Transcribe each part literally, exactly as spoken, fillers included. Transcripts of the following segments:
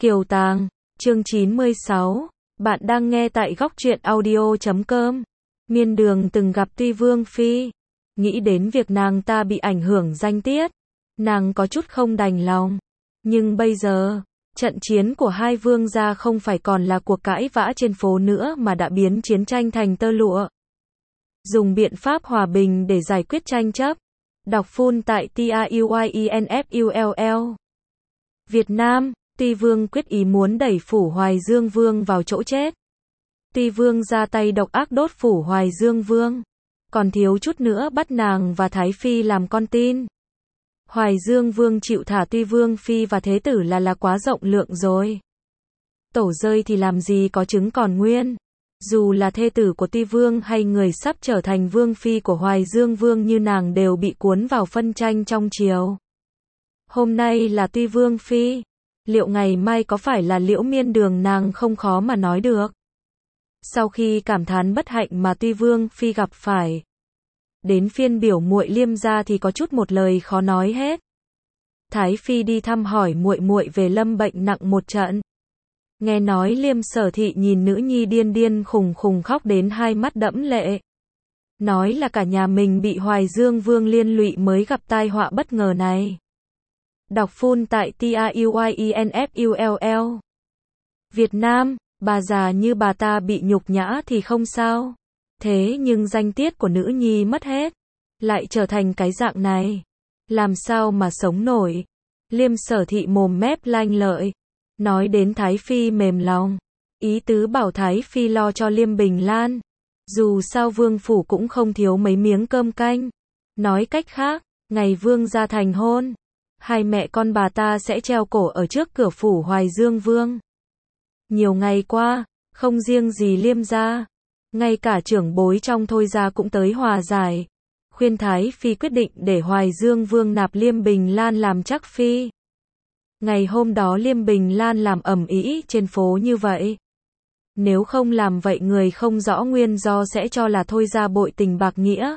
Kiều Tàng, chương chín mươi sáu, bạn đang nghe tại góc truyện audio chấm com. Miên Đường từng gặp Tuy Vương Phi, nghĩ đến việc nàng ta bị ảnh hưởng danh tiết, nàng có chút không đành lòng. Nhưng bây giờ, trận chiến của hai vương gia không phải còn là cuộc cãi vã trên phố nữa mà đã biến chiến tranh thành tơ lụa. Dùng biện pháp hòa bình để giải quyết tranh chấp. Đọc full tại TAUYINFULL. Việt Nam, Tuy Vương quyết ý muốn đẩy Phủ Hoài Dương Vương vào chỗ chết. Tuy Vương ra tay độc ác đốt Phủ Hoài Dương Vương, còn thiếu chút nữa bắt nàng và Thái Phi làm con tin. Hoài Dương Vương chịu thả Tuy Vương Phi và Thế Tử là là quá rộng lượng rồi. Tổ rơi thì làm gì có trứng còn nguyên. Dù là thê tử của Tuy Vương hay người sắp trở thành Vương Phi của Hoài Dương Vương như nàng đều bị cuốn vào phân tranh trong triều. Hôm nay là Tuy Vương Phi, liệu ngày mai có phải là Liễu Miên Đường nàng không khó mà nói được. Sau khi cảm thán bất hạnh mà Tuy Vương Phi gặp phải, đến phiên biểu muội Liêm gia thì có chút một lời khó nói hết. Thái Phi đi thăm hỏi muội muội về lâm bệnh nặng một trận. Nghe nói Liêm Sở Thị nhìn nữ nhi điên điên khùng khùng khóc đến hai mắt đẫm lệ. Nói là cả nhà mình bị Hoài Dương Vương liên lụy mới gặp tai họa bất ngờ này. Đọc full tại TAUYINFULL. Việt Nam, bà già như bà ta bị nhục nhã thì không sao. Thế nhưng danh tiết của nữ nhi mất hết, lại trở thành cái dạng này. Làm sao mà sống nổi. Liêm Sở Thị mồm mép lanh lợi. Nói đến Thái Phi mềm lòng. Ý tứ bảo Thái Phi lo cho Liêm Bình Lan. Dù sao Vương Phủ cũng không thiếu mấy miếng cơm canh. Nói cách khác, ngày Vương gia thành hôn, hai mẹ con bà ta sẽ treo cổ ở trước cửa Phủ Hoài Dương Vương. Nhiều ngày qua, không riêng gì Liêm gia, ngay cả trưởng bối trong Thôi gia cũng tới hòa giải, khuyên Thái Phi quyết định để Hoài Dương Vương nạp Liêm Bình Lan làm chắc phi. Ngày hôm đó Liêm Bình Lan làm ầm ĩ trên phố như vậy. Nếu không làm vậy người không rõ nguyên do sẽ cho là Thôi gia bội tình bạc nghĩa.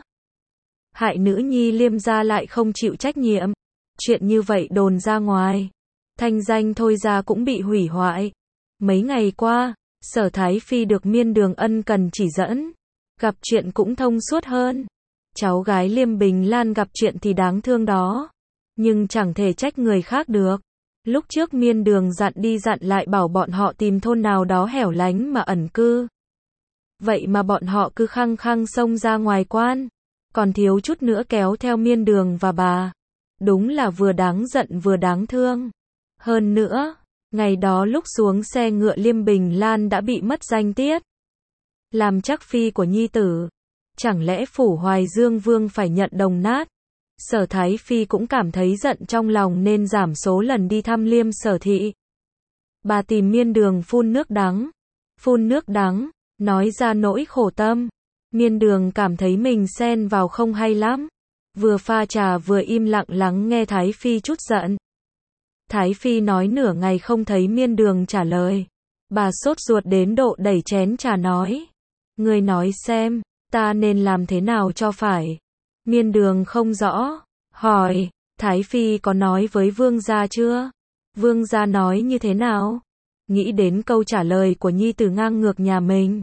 Hại nữ nhi Liêm gia lại không chịu trách nhiệm. Chuyện như vậy đồn ra ngoài, thanh danh Thôi gia cũng bị hủy hoại. Mấy ngày qua, Sở Thái Phi được Miên Đường ân cần chỉ dẫn, gặp chuyện cũng thông suốt hơn. Cháu gái Liêm Bình Lan gặp chuyện thì đáng thương đó, nhưng chẳng thể trách người khác được. Lúc trước Miên Đường dặn đi dặn lại bảo bọn họ tìm thôn nào đó hẻo lánh mà ẩn cư. Vậy mà bọn họ cứ khăng khăng xông ra ngoài quan, còn thiếu chút nữa kéo theo Miên Đường và bà. Đúng là vừa đáng giận vừa đáng thương. Hơn nữa, ngày đó lúc xuống xe ngựa Liêm Bình Lan đã bị mất danh tiết. Làm chắc phi của nhi tử. Chẳng lẽ Phủ Hoài Dương Vương phải nhận đồng nát? Sở Thái Phi cũng cảm thấy giận trong lòng nên giảm số lần đi thăm Liêm Sở Thị. Bà tìm Miên Đường phun nước đắng. Phun nước đắng, nói ra nỗi khổ tâm. Miên Đường cảm thấy mình xen vào không hay lắm. Vừa pha trà vừa im lặng lắng nghe Thái Phi chút giận. Thái Phi nói nửa ngày không thấy Miên Đường trả lời. Bà sốt ruột đến độ đẩy chén trà nói. Người nói xem, ta nên làm thế nào cho phải. Miên Đường không rõ, hỏi, Thái Phi có nói với Vương gia chưa? Vương gia nói như thế nào? Nghĩ đến câu trả lời của nhi tử ngang ngược nhà mình,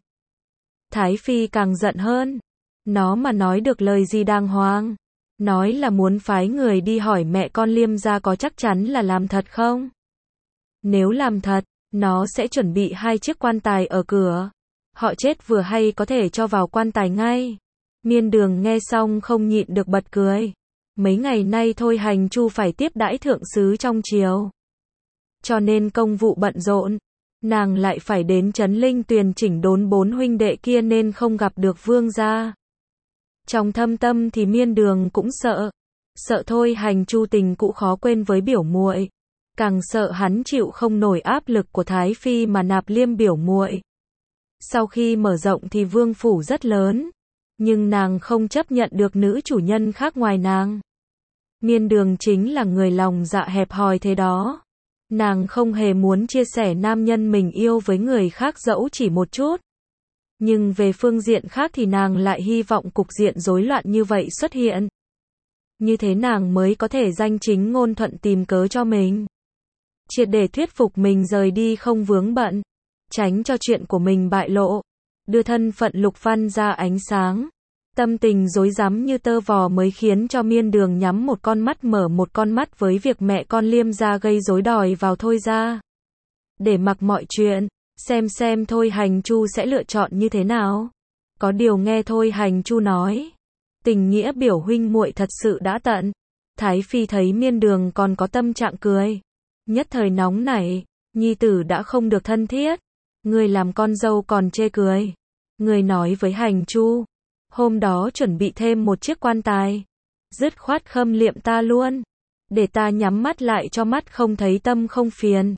Thái Phi càng giận hơn. Nó mà nói được lời gì đàng hoàng. Nói là muốn phái người đi hỏi mẹ con Liêm gia có chắc chắn là làm thật không? Nếu làm thật, nó sẽ chuẩn bị hai chiếc quan tài ở cửa. Họ chết vừa hay có thể cho vào quan tài ngay. Miên Đường nghe xong không nhịn được bật cười. Mấy ngày nay Thôi Hành Chu phải tiếp đãi thượng sứ trong triều, cho nên công vụ bận rộn. Nàng lại phải đến Trấn Linh Tuyền chỉnh đốn bốn huynh đệ kia nên không gặp được Vương gia. Trong thâm tâm thì Miên Đường cũng sợ. Sợ Thôi Hành Chu tình cũ khó quên với biểu muội. Càng sợ hắn chịu không nổi áp lực của Thái Phi mà nạp Liêm biểu muội. Sau khi mở rộng thì Vương phủ rất lớn, nhưng nàng không chấp nhận được nữ chủ nhân khác ngoài nàng. Miên Đường chính là người lòng dạ hẹp hòi thế đó. Nàng không hề muốn chia sẻ nam nhân mình yêu với người khác dẫu chỉ một chút. Nhưng về phương diện khác thì nàng lại hy vọng cục diện rối loạn như vậy xuất hiện. Như thế nàng mới có thể danh chính ngôn thuận tìm cớ cho mình. triệt để thuyết phục mình rời đi không vướng bận, tránh cho chuyện của mình bại lộ, đưa thân phận Lục Văn ra ánh sáng. Tâm tình rối rắm như tơ vò mới khiến cho Miên Đường nhắm một con mắt mở một con mắt với việc mẹ con Liêm gia gây rối đòi vào Thôi gia. Để mặc mọi chuyện, xem xem Thôi Hành Chu sẽ lựa chọn như thế nào. Có điều nghe Thôi Hành Chu nói, tình nghĩa biểu huynh muội thật sự đã tận. Thái Phi thấy Miên Đường còn có tâm trạng cười, nhất thời nóng nảy, nhi tử đã không được thân thiết, người làm con dâu còn chê cười. Người nói với Hành Chu, hôm đó chuẩn bị thêm một chiếc quan tài, dứt khoát khâm liệm ta luôn, để ta nhắm mắt lại cho mắt không thấy tâm không phiền.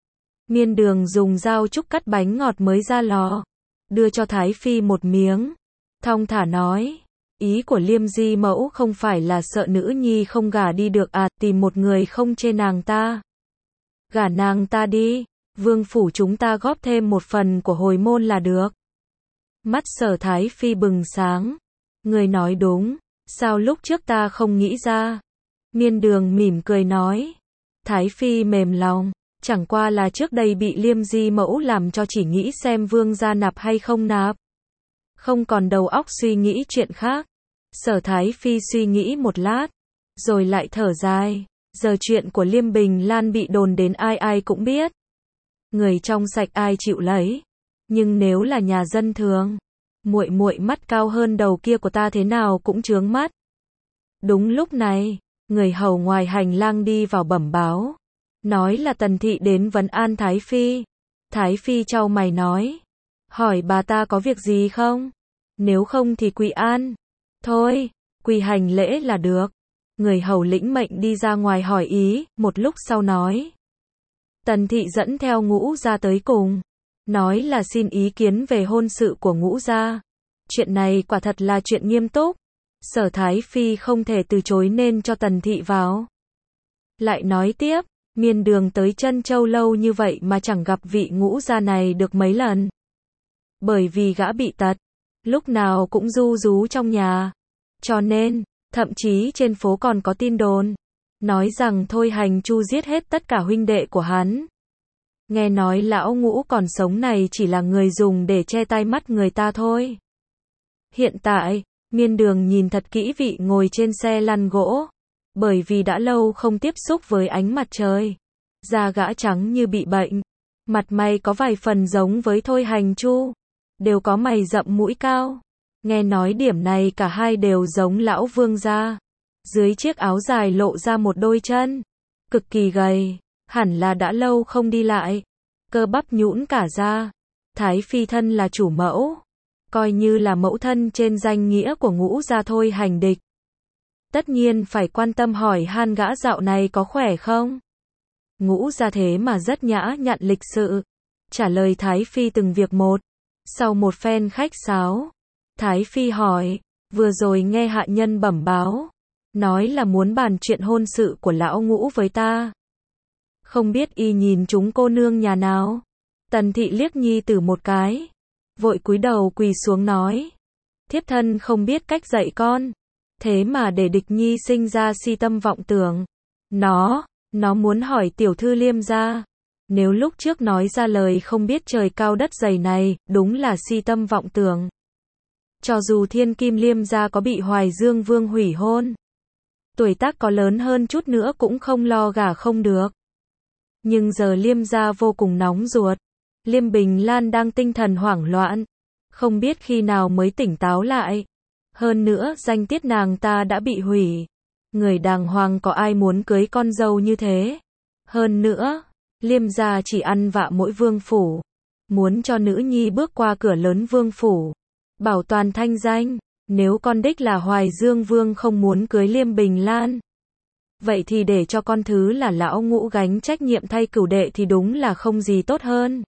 Miên Đường dùng dao trúc cắt bánh ngọt mới ra lò, đưa cho Thái Phi một miếng, thong thả nói, ý của Liêm di mẫu không phải là sợ nữ nhi không gả đi được à, tìm một người không chê nàng ta. Gả nàng ta đi, vương phủ chúng ta góp thêm một phần của hồi môn là được. Mắt Sở Thái Phi bừng sáng, người nói đúng, sao lúc trước ta không nghĩ ra. Miên Đường mỉm cười nói, Thái Phi mềm lòng, chẳng qua là trước đây bị Liêm di mẫu làm cho chỉ nghĩ xem vương gia nạp hay không nạp, không còn đầu óc suy nghĩ chuyện khác. Sở Thái Phi suy nghĩ một lát, rồi lại thở dài, giờ chuyện của Liêm Bình Lan bị đồn đến ai ai cũng biết. Người trong sạch ai chịu lấy, nhưng nếu là nhà dân thường, muội muội mắt cao hơn đầu kia của ta thế nào cũng chướng mắt. Đúng lúc này, người hầu ngoài hành lang đi vào bẩm báo, nói là Tần thị đến vấn an Thái Phi. Thái Phi chau mày nói, hỏi bà ta có việc gì không? Nếu không thì quỳ an. Thôi, quỳ hành lễ là được. Người hầu lĩnh mệnh đi ra ngoài hỏi ý, một lúc sau nói. Tần thị dẫn theo Ngũ gia tới cùng, nói là xin ý kiến về hôn sự của Ngũ gia. Chuyện này quả thật là chuyện nghiêm túc. Sở Thái Phi không thể từ chối nên cho Tần thị vào. Lại nói tiếp, Miên Đường tới Trân Châu lâu như vậy mà chẳng gặp vị Ngũ gia này được mấy lần. Bởi vì gã bị tật, lúc nào cũng ru rú trong nhà. Cho nên, thậm chí trên phố còn có tin đồn, nói rằng Thôi Hành Chu giết hết tất cả huynh đệ của hắn. Nghe nói lão Ngũ còn sống này chỉ là người dùng để che tai mắt người ta thôi. Hiện tại, Miên Đường nhìn thật kỹ vị ngồi trên xe lăn gỗ, bởi vì đã lâu không tiếp xúc với ánh mặt trời. Da gã trắng như bị bệnh, mặt mày có vài phần giống với Thôi Hành Chu, đều có mày rậm mũi cao. Nghe nói điểm này cả hai đều giống lão vương gia. Dưới chiếc áo dài lộ ra một đôi chân, cực kỳ gầy, hẳn là đã lâu không đi lại, cơ bắp nhũn cả ra. Thái Phi thân là chủ mẫu, coi như là mẫu thân trên danh nghĩa của Ngũ gia Thôi Hành Địch. Tất nhiên phải quan tâm hỏi han gã dạo này có khỏe không. Ngũ gia thế mà rất nhã nhặn lịch sự, trả lời Thái Phi từng việc một. Sau một phen khách sáo, Thái Phi hỏi, vừa rồi nghe hạ nhân bẩm báo, nói là muốn bàn chuyện hôn sự của lão Ngũ với ta. Không biết y nhìn chúng cô nương nhà nào. Tần thị liếc nhi tử một cái, vội cúi đầu quỳ xuống nói, thiếp thân không biết cách dạy con, thế mà để địch nhi sinh ra si tâm vọng tưởng. Nó, nó muốn hỏi tiểu thư Liêm gia, nếu lúc trước nói ra lời không biết trời cao đất dày này, đúng là si tâm vọng tưởng. Cho dù thiên kim Liêm gia có bị Hoài Dương Vương hủy hôn, tuổi tác có lớn hơn chút nữa cũng không lo gả không được. Nhưng giờ Liêm gia vô cùng nóng ruột. Liêm Bình Lan đang tinh thần hoảng loạn, không biết khi nào mới tỉnh táo lại. Hơn nữa, danh tiết nàng ta đã bị hủy. Người đàng hoàng có ai muốn cưới con dâu như thế. Hơn nữa, Liêm gia chỉ ăn vạ mỗi vương phủ. Muốn cho nữ nhi bước qua cửa lớn vương phủ, bảo toàn thanh danh. Nếu con đích là Hoài Dương Vương không muốn cưới Liêm Bình Lan, vậy thì để cho con thứ là lão Ngũ gánh trách nhiệm thay cửu đệ thì đúng là không gì tốt hơn.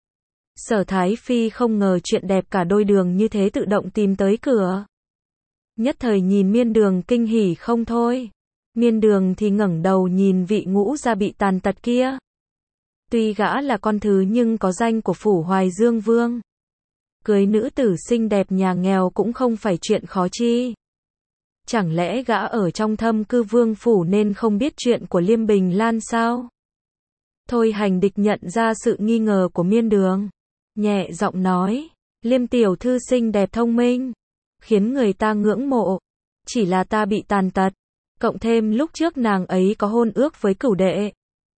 Sở Thái Phi không ngờ chuyện đẹp cả đôi đường như thế tự động tìm tới cửa. Nhất thời nhìn Miên Đường kinh hỉ không thôi. Miên Đường thì ngẩng đầu nhìn vị Ngũ gia bị tàn tật kia. Tuy gã là con thứ nhưng có danh của phủ Hoài Dương Vương. Cưới nữ tử xinh đẹp nhà nghèo cũng không phải chuyện khó chi. Chẳng lẽ gã ở trong thâm cư vương phủ nên không biết chuyện của Liêm Bình Lan sao? Thôi Hành Địch nhận ra sự nghi ngờ của Miên Đường. Nhẹ giọng nói, Liêm tiểu thư xinh đẹp thông minh, khiến người ta ngưỡng mộ. Chỉ là ta bị tàn tật. Cộng thêm lúc trước nàng ấy có hôn ước với cửu đệ.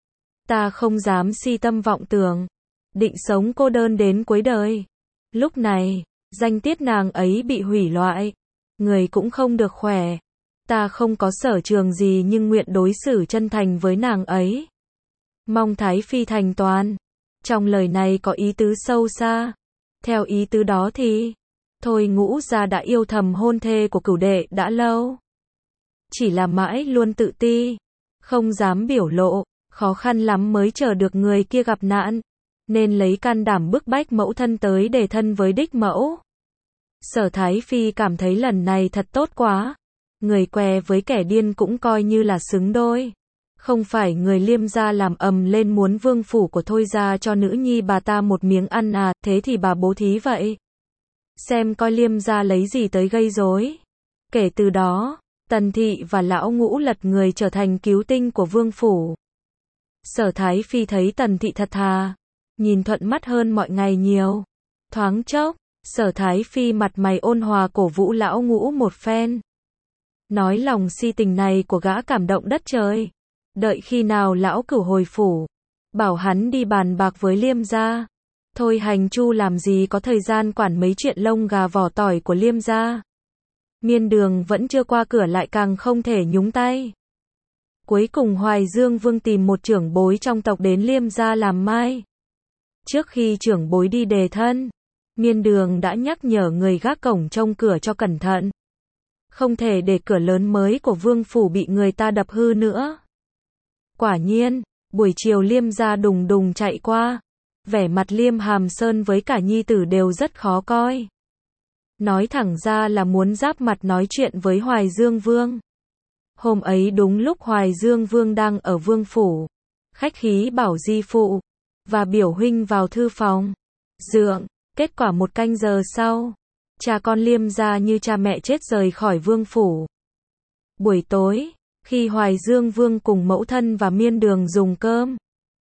Ta không dám si tâm vọng tưởng. Định sống cô đơn đến cuối đời. Lúc này, danh tiết nàng ấy bị hủy loại. Người cũng không được khỏe. Ta không có sở trường gì nhưng nguyện đối xử chân thành với nàng ấy. Mong Thái Phi thành toàn. Trong lời này có ý tứ sâu xa. Theo ý tứ đó thì, Thôi Ngũ gia đã yêu thầm hôn thê của cửu đệ đã lâu. Chỉ là mãi luôn tự ti, không dám biểu lộ, khó khăn lắm mới chờ được người kia gặp nạn, nên lấy can đảm bức bách mẫu thân tới để thân với đích mẫu. Sở Thái Phi cảm thấy lần này thật tốt quá. Người què với kẻ điên cũng coi như là xứng đôi. Không phải người Liêm gia làm ầm lên muốn vương phủ của Thôi gia cho nữ nhi bà ta một miếng ăn à, thế thì bà bố thí vậy. Xem coi Liêm gia lấy gì tới gây rối. Kể từ đó, Tần Thị và Lão Ngũ lật người trở thành cứu tinh của vương phủ. Sở Thái Phi thấy Tần Thị thật thà, nhìn thuận mắt hơn mọi ngày nhiều. Thoáng chốc, Sở Thái Phi mặt mày ôn hòa cổ vũ Lão Ngũ một phen. Nói lòng si tình này của gã cảm động đất trời. Đợi khi nào Lão Cửu hồi phủ, bảo hắn đi bàn bạc với Liêm gia. Thôi Hành Chu làm gì có thời gian quản mấy chuyện lông gà vỏ tỏi của Liêm gia. Miên Đường vẫn chưa qua cửa lại càng không thể nhúng tay. Cuối cùng Hoài Dương Vương tìm một trưởng bối trong tộc đến Liêm gia làm mai. Trước khi trưởng bối đi đề thân, Miên Đường đã nhắc nhở người gác cổng trông cửa cho cẩn thận. Không thể để cửa lớn mới của vương phủ bị người ta đập hư nữa. Quả nhiên, buổi chiều Liêm gia đùng đùng chạy qua. Vẻ mặt Liêm Hàm Sơn với cả nhi tử đều rất khó coi. Nói thẳng ra là muốn giáp mặt nói chuyện với Hoài Dương Vương. Hôm ấy đúng lúc Hoài Dương Vương đang ở vương phủ. Khách khí bảo di phụ và biểu huynh vào thư phòng. Dượng, kết quả một canh giờ sau, cha con Liêm gia như cha mẹ chết rời khỏi vương phủ. Buổi tối, khi Hoài Dương Vương cùng mẫu thân và Miên Đường dùng cơm,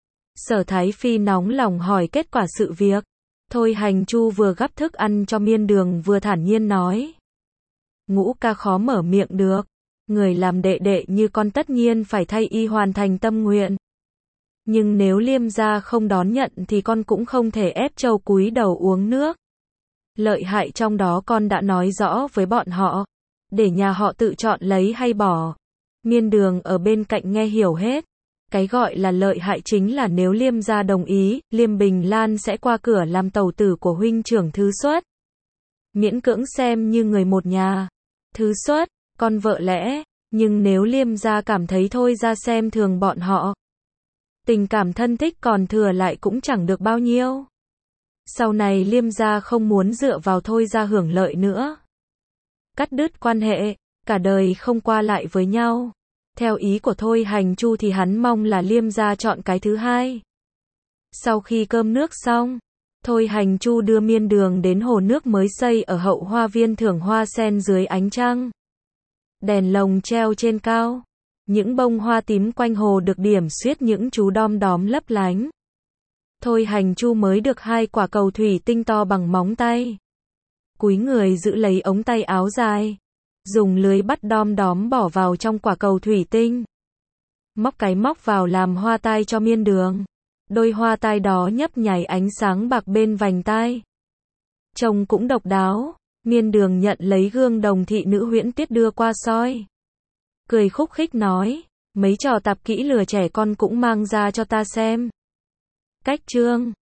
Sở Thái Phi nóng lòng hỏi kết quả sự việc. Thôi Hành Chu vừa gắp thức ăn cho Miên Đường vừa thản nhiên nói. Ngũ ca khó mở miệng được. Người làm đệ đệ như con tất nhiên phải thay y hoàn thành tâm nguyện. Nhưng nếu Liêm gia không đón nhận thì con cũng không thể ép trâu cúi đầu uống nước. Lợi hại trong đó con đã nói rõ với bọn họ. Để nhà họ tự chọn lấy hay bỏ. Miên Đường ở bên cạnh nghe hiểu hết. Cái gọi là lợi hại chính là nếu Liêm gia đồng ý, Liêm Bình Lan sẽ qua cửa làm tẩu tử của huynh trưởng Thứ Xuất. Miễn cưỡng xem như người một nhà. Thứ Xuất, con vợ lẽ, nhưng nếu Liêm gia cảm thấy Thôi gia xem thường bọn họ, tình cảm thân thích còn thừa lại cũng chẳng được bao nhiêu. Sau này Liêm gia không muốn dựa vào Thôi gia hưởng lợi nữa. Cắt đứt quan hệ, cả đời không qua lại với nhau. Theo ý của Thôi Hành Chu thì hắn mong là Liêm gia chọn cái thứ hai. Sau khi cơm nước xong, Thôi Hành Chu đưa Miên Đường đến hồ nước mới xây ở hậu hoa viên thưởng hoa sen dưới ánh trăng. Đèn lồng treo trên cao. Những bông hoa tím quanh hồ được điểm xuyết những chú đom đóm lấp lánh. Thôi Hành Chu mới được hai quả cầu thủy tinh to bằng móng tay. Cúi người giữ lấy ống tay áo dài. Dùng lưới bắt đom đóm bỏ vào trong quả cầu thủy tinh. Móc cái móc vào làm hoa tai cho Miên Đường. Đôi hoa tai đó nhấp nháy ánh sáng bạc bên vành tai. Trông cũng độc đáo. Miên Đường nhận lấy gương đồng thị nữ Huyễn Tuyết đưa qua soi. Cười khúc khích nói, mấy trò tạp kỹ lừa trẻ con cũng mang ra cho ta xem. Cách chương